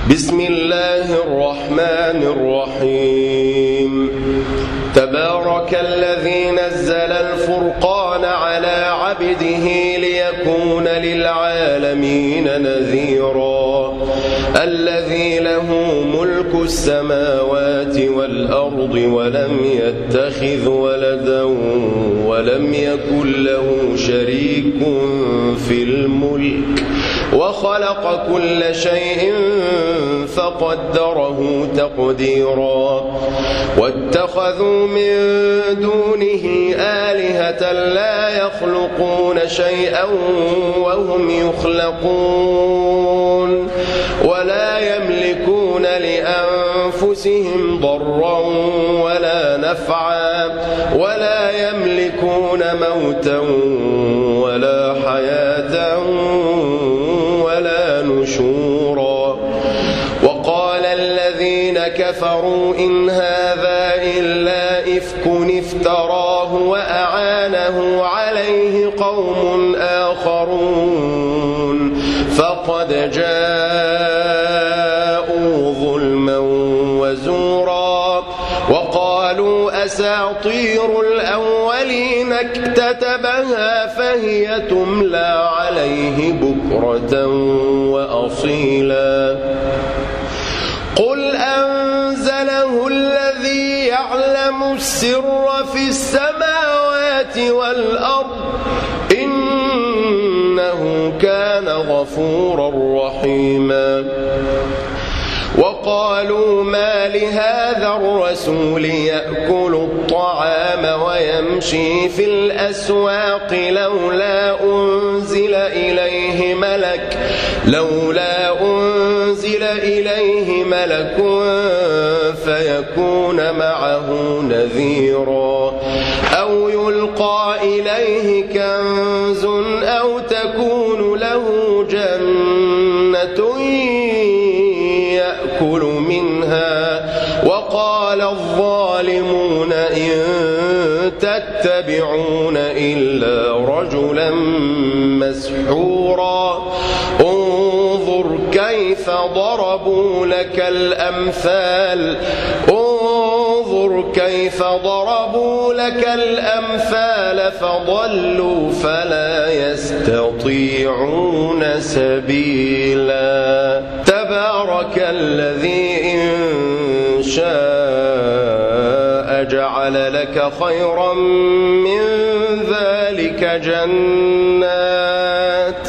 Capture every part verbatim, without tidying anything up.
بسم الله الرحمن الرحيم تبارك الذي نزل الفرقان على عبده ليكون للعالمين نذيرا الذي له ملك السماوات والأرض ولم يتخذ ولدا ولم يكن له شريك في الملك وخلق كل شيء فقدره تقديرا واتخذوا من دونه آلهة لا يخلقون شيئا وهم يخلقون ولا يملكون لأنفسهم ضرا ولا نفعا ولا يملكون موتا ولا حياة ولا نشورا وقال الذين كفروا إن هذا إلا إفك افتراه وأعانه عليه قوم آخرون فقد جاءوا ظلما وزورا وقالوا أساطير الأولين اكتتبها فهي تملى عليه بكرة وأصيلا قل أنزله الذي يعلم السر في السماوات والأرض إنه كان غفورا رحيما وقالوا ما لهذا الرسول يأكل الطعام ويمشي في الأسواق لولا أنزل إليه ملك لولا أنزل إليه ملك فيكون معه نذيرا أو يلقى إليه كنز أو تكون له جنة يأكل منها وقال الظالمون إن تتبعون إلا رجلا مسحورا انظر كيف ضربوا لك الأمثال انظر كيف ضربوا لك الأمثال فضلوا فلا يستطيعون سبيلا تبارك الذي إن شاء جعل لك خيرا من ذلك جنات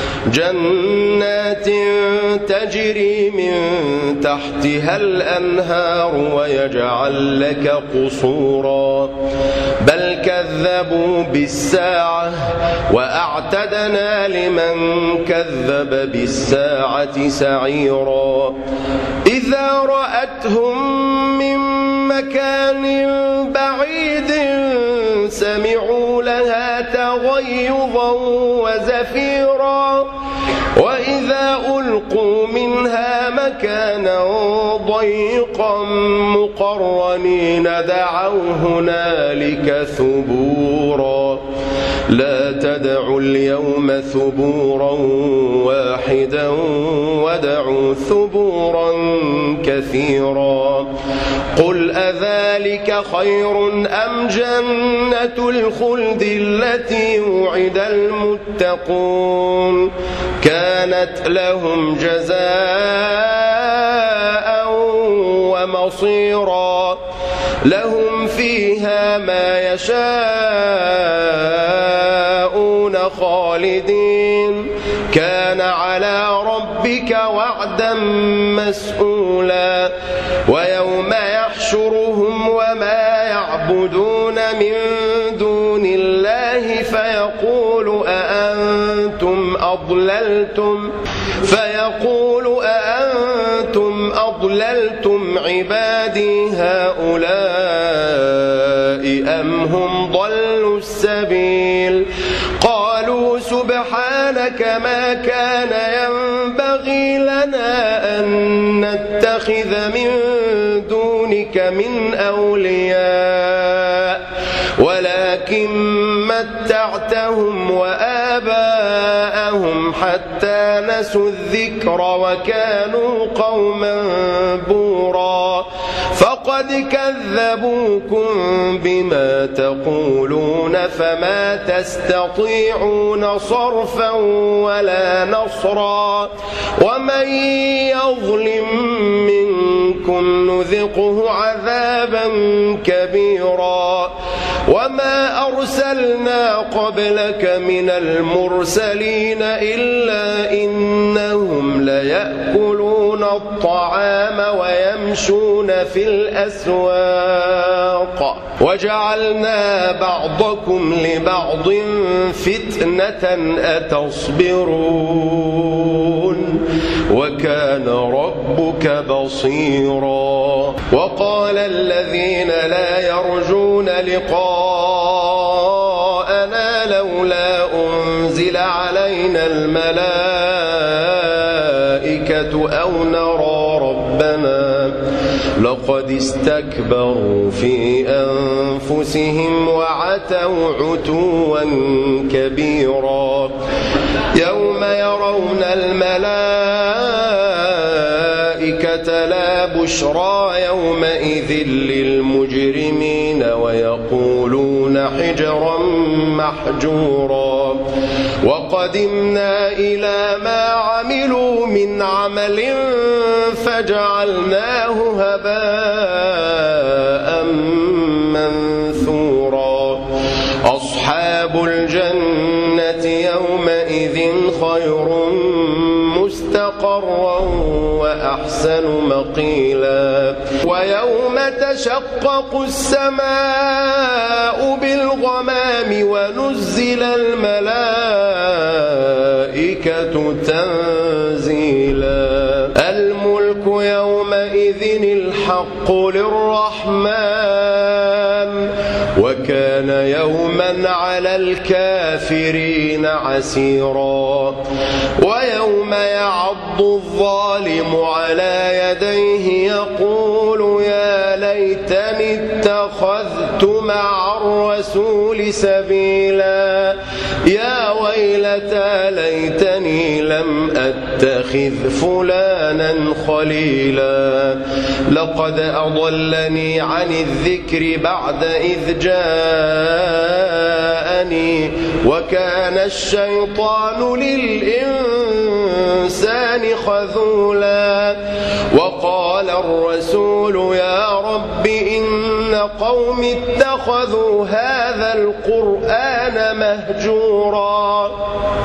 جنات تجري من تحتها الأنهار ويجعل لك قصورا بل كذبوا بالساعة وأعتدنا لمن كذب بالساعة سعيرا إذا رأتهم من مكان بعيد سمعوا لها تغيظا وزفيرا وإذا ألقوا منها مكانا ضيقا مقرنين دعوا هنالك ثبورا لا تدعوا اليوم ثبورا واحدا ودعوا ثبورا كثيرا قل أذلك خير أم جنة الخلد التي وعد المتقون كانت لهم جزاء ومصيرا لهم فيها ما يشاءون خالدين كان على ربك وعدا مسئولا ويوم يحشرهم وما يعبدون من دون الله فيقول أأنتم أضللتم فيقول أأنتم أضللتم عبادي هؤلاء أم هم ضلوا السبيل قالوا سبحانك ما كان ينبغي لنا أن نتخذ من دونك من أولياء ولكن متعتهم وآباءهم حتى نسوا الذكر وكانوا قوما بورا فقد كذبوكم بما تقولون فما تستطيعون صرفا ولا نصرا ومن يظلم منكم نذقه عذابا كبيرا وما أرسلنا قبلك من المرسلين إلا إنهم ليأكلون الطعام ويمشون في الأسواق وجعلنا بعضكم لبعض فتنة أتصبرون وكان ربك بصيرا وقال الذين لا يرجون لقاءنا لولا أنزل علينا الملائكة أو نرى ربنا لقد استكبروا في أنفسهم وعتوا عتوا كبيرا يوم يرون الملائكة لا بشرى يومئذ للمجرمين ويقولون حجرا محجورا وقدمنا إلى ما عملوا من عمل فجعلناه هباء منثورا أصحاب الجنة يومئذ خير مستقرا وأحسن مقيلا ويوم تشقق السماء بالغمام ونزل الملائكة تنزيلا الملك يومئذ الحق للرحمن وكان يوما على الكافرين عسيرا ويوم يعض الظالم على يديه يقول يا ليتني اتخذت مع الرسول سبيلا يا ويلتى ليتني لم أتخذ فلانا خليلا لقد أضلني عن الذكر بعد إذ جاءني وكان الشيطان للإنسان خذولا وقال الرسول يا رب إن قوم اتخذوا هذا القرآن مهجورا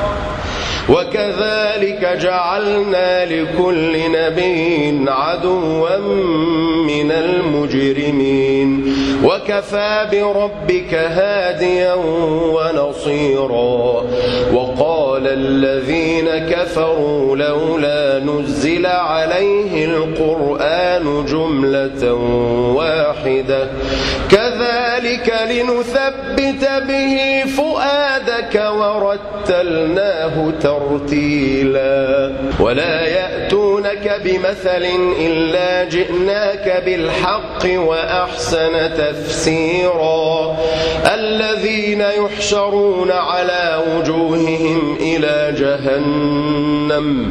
وكذلك جعلنا لكل نبي عدوا من المجرمين وكفى بربك هاديا ونصيرا وقال الذين كفروا لولا نزل عليه القرآن جملة واحدة كذلك لنثبت به فؤادك ورتلناه ترتيلا ولا يأتونك بمثل إلا جئناك بالحق وأحسن تفسيرا الذين يحشرون على وجوههم إلى جهنم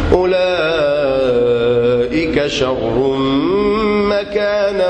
أولئك شر مكانا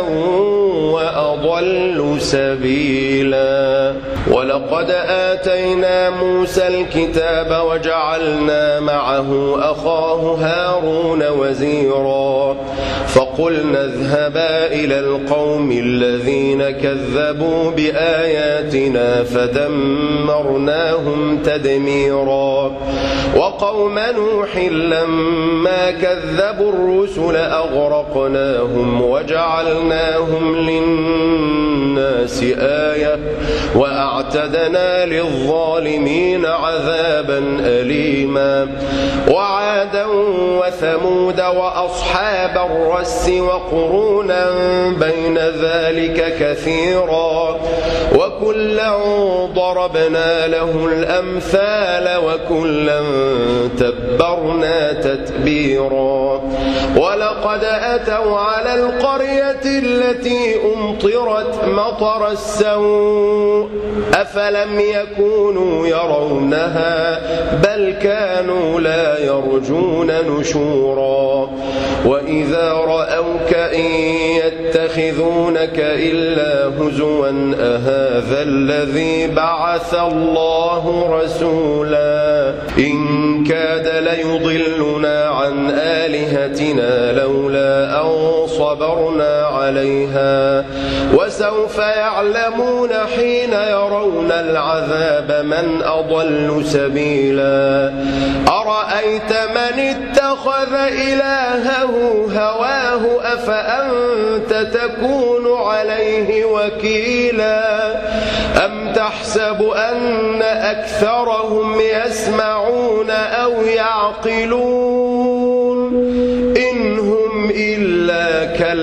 وأضل سبيلا ولقد آتينا موسى الكتاب وجعلنا معه أخاه هارون وزيرا فقلنا اذهبا إلى القوم الذين كذبوا بآياتنا فدمرناهم تدميرا وقوم نوح لما كذبوا الرسل أغرقناهم وجعلناهم للناس آية وأعتدنا للظالمين عذابا أليما وعادا وثمود وأصحاب الرس وقرونا بين ذلك كثيرا وكلا ضربنا له الأمثال وكلا تبرنا تتبيرا ولقد أتوا على القرية التي أمطرت مطر السوء أفلم يكونوا يرونها بل كانوا لا يرجون نشورا وإذا رأوك إن يتخذونك إلا هزوا أهذا الذي بعث الله رسولا إن كاد ليضلنا عن آلهتنا لولا أن صبرنا عليها وسوف يعلمون حين يرون العذاب من أضل سبيلا أرأيت من اتخذ إلهه هواه أفأنت تكون عليه وكيلا أم تحسب أن أكثرهم يسمعون أو يعقلون إن هم إلا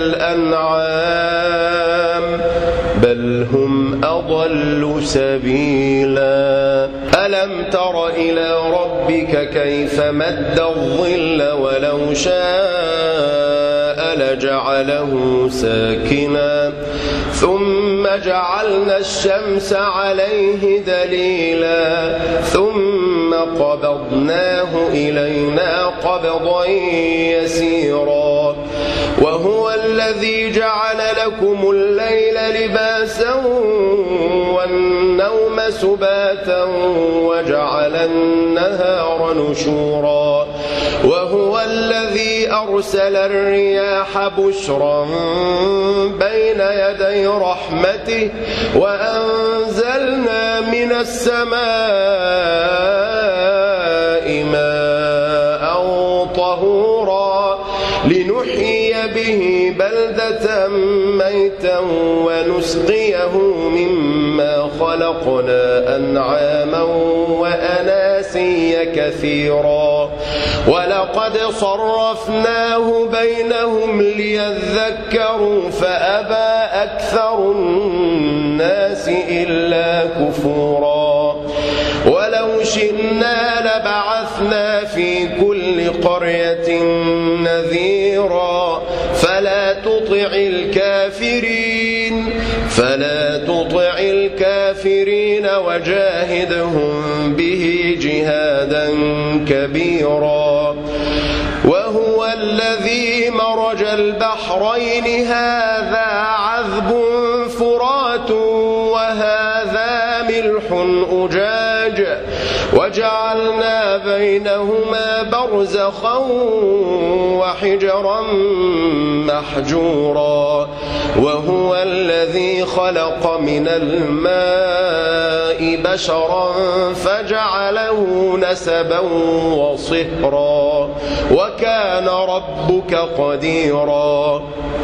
كالأنعام بل هم أضل سبيلا ألم تر إلى ربك كيف مد الظل ولو شاء لجعله ساكنا ثم جعلنا الشمس عليه دليلا ثم قبضناه إلينا قبضا يسيرا وهو الذي جعل لكم الليل لباسا والنوم سباتا وجعل النهار نشورا وهو الذي أرسل الرياح بشرا بين يدي رحمته وأنزلنا من السماء ماء طهورا لنحيي به بلدة ميتا ونسقيه مما خلقنا أنعاما وأناسيا كثيرا ولقد صرفناه بينهم ليذكروا فأبى أكثر الناس إلا كفورا ولو شئنا لبعثنا في كل قرية نذيرا فلا تطع الكافرين فلا تطع الكافرين وجاهدهم به جهادا كبيرا وهو الذي مرج البحرين هذا عذب فرات وهذا ملح أجاج وجعلنا بينهما برزخا وحجرا محجورا وهو الذي خلق من الماء بشرا فجعله نسبا وصهرا وكان ربك قديرا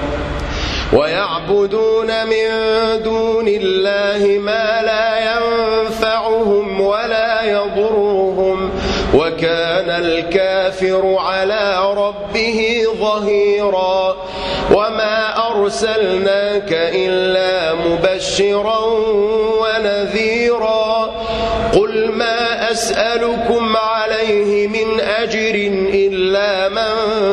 ويعبدون من دون الله ما لا ينفعهم ولا يضرهم وكان الكافر على ربه ظهيرا وما أرسلناك إلا مبشرا ونذيرا قل ما أسألكم عليه من أجر إلا من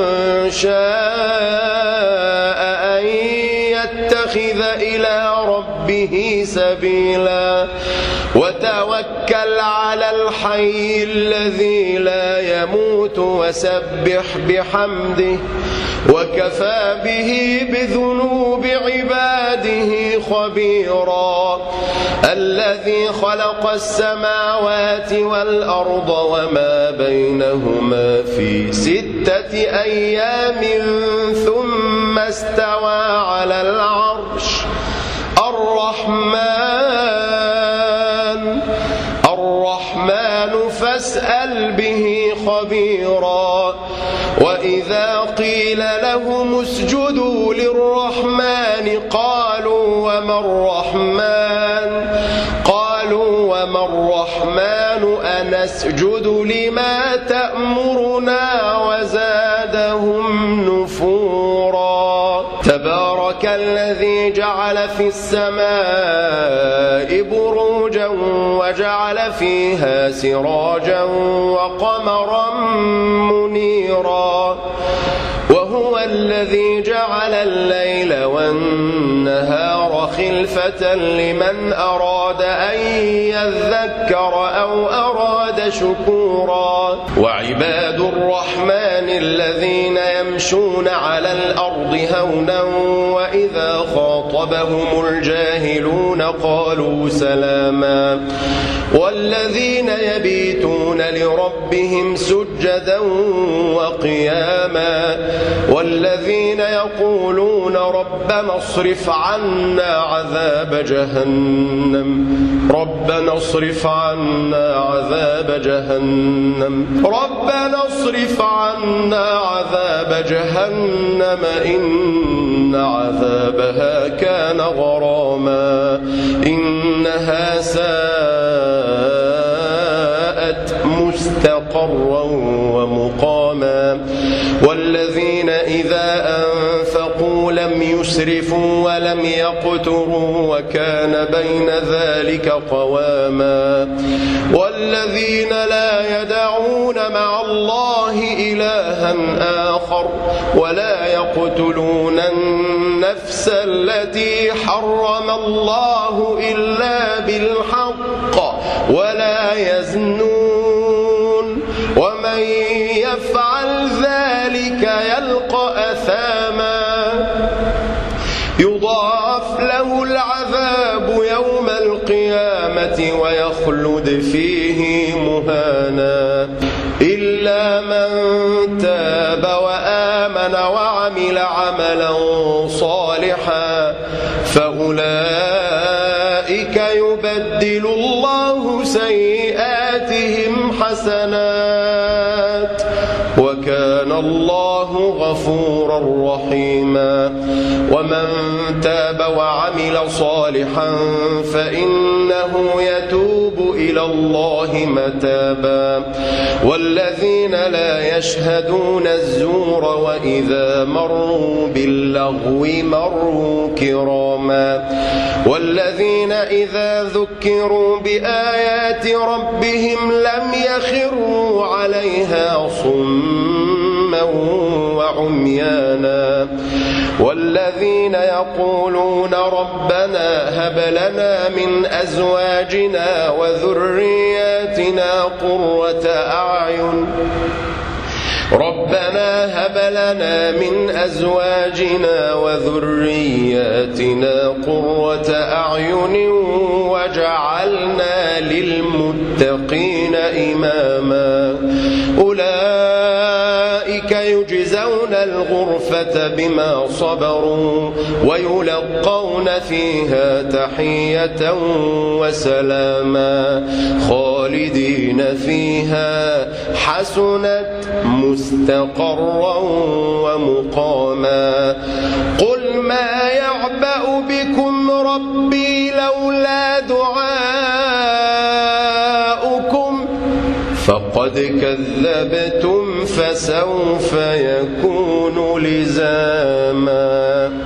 شاء أن يتخذ إلى ربه سبيلا وتوكل على الحي الذي لا يموت وسبح بحمده وكفى به بذنوب عباده خبيرا الذي خلق السماوات والأرض وما بينهما في ستة أيام ثم استوى على العرش الرحمن الرحمن فاسأل به خبيرا وإذا قيل لهم اسجدوا للرحمن قالوا وما الرحمن قالوا وما الرحمن أنسجد لما تأمرنا وزادهم نفورا تبارك الذي جعل في السماء بروجا وجعل فيها سراجا وقمرا منيرا وهو الذي جعل الليل والنهار النهار خلفة لمن أراد أن يذكر أو أراد شكورا وعباد الرحمن الذين يمشون على الأرض هونا وإذا خاطبهم الجاهلون قالوا سلاما والذين يبيتون لربهم سجدا وقياما والذين يقولون ربنا اصرف عنا عذاب جهنم ربنا اصرف عنا عذاب جهنم ربنا اصرف عنا عذاب جهنم إن عذابها كان غراما إنها ساءت مستقرا ومقاما والذين إذا أنفقوا لم يسرفوا ولم يقتروا وكان بين ذلك قواما والذين لا يدعون مع الله إلها آخر ولا يقتلون النفس التي حرم الله إلا بالحق ولا يزنون ومن يفعل ذلك يلقى أثاما يضاعف له العذاب يوم القيامة ويخلد فيه مهانا إلا من تاب وآمن وعمل عملا صالحا فأولئك يبدل الله سيئاتهم حسنات وكان الله غفورا رحيما ومن تاب وعمل صالحا فإنه يتوب إلى الله متابا والذين لا يشهدون الزور وإذا مروا باللغو مروا كراما والذين إذا ذكروا بآيات ربهم لم يخروا عليها صما وعميانا والذين يقولون ربنا هب لنا من أزواجنا وذرياتنا قرة أعين ربنا هب لنا من أزواجنا وذرياتنا قرة أعين واجعلنا للمتقين إماما أولئك يجزون الغرفة بما صبروا ويلقون فيها تحية وسلاما خالدين فيها حسنت مستقرا ومقاما قل ما يعبأ بكم ربي لولا دعاؤكم فقد كذبتم فسوف يكون لزاما.